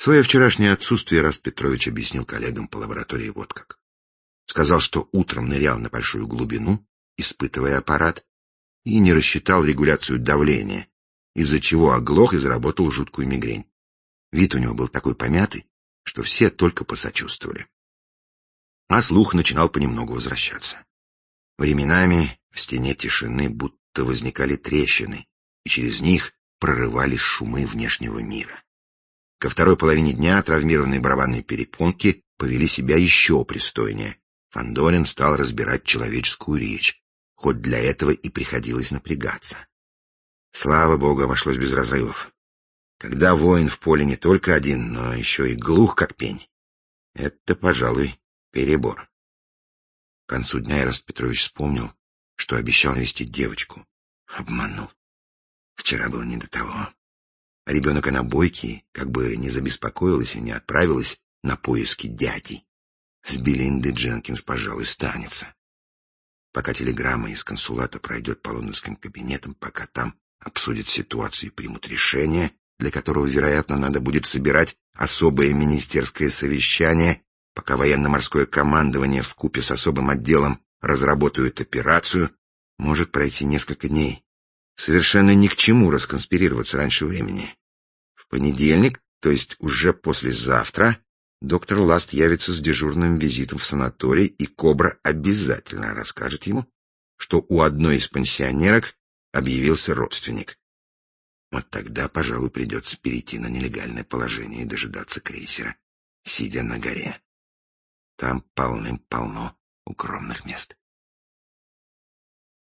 Свое вчерашнее отсутствие Раст Петрович объяснил коллегам по лаборатории вот как. Сказал, что утром нырял на большую глубину, испытывая аппарат, и не рассчитал регуляцию давления, из-за чего оглох и заработал жуткую мигрень. Вид у него был такой помятый, что все только посочувствовали. А слух начинал понемногу возвращаться. Временами в стене тишины будто возникали трещины, и через них прорывались шумы внешнего мира. Ко второй половине дня травмированные барабанные перепонки повели себя еще пристойнее. Фандорин стал разбирать человеческую речь, хоть для этого и приходилось напрягаться. Слава богу, обошлось без разрывов. Когда воин в поле не только один, но еще и глух как пень, это, пожалуй, перебор. К концу дня Ираст Петрович вспомнил, что обещал навестить девочку. Обманул. Вчера было не до того. А ребенок она бойкий, как бы не забеспокоилась и не отправилась на поиски дяди. С Белиндой Дженкинс, пожалуй, станется. Пока телеграмма из консулата пройдет по лондонским кабинетам, пока там обсудят ситуацию и примут решение, для которого, вероятно, надо будет собирать особое министерское совещание, пока военно-морское командование вкупе с особым отделом разработают операцию, может пройти несколько дней. Совершенно ни к чему расконспирироваться раньше времени. В понедельник, то есть уже послезавтра, доктор Ласт явится с дежурным визитом в санаторий, и Кобра обязательно расскажет ему, что у одной из пансионерок объявился родственник. Вот тогда, пожалуй, придется перейти на нелегальное положение и дожидаться крейсера, сидя на горе. Там полным-полно укромных мест.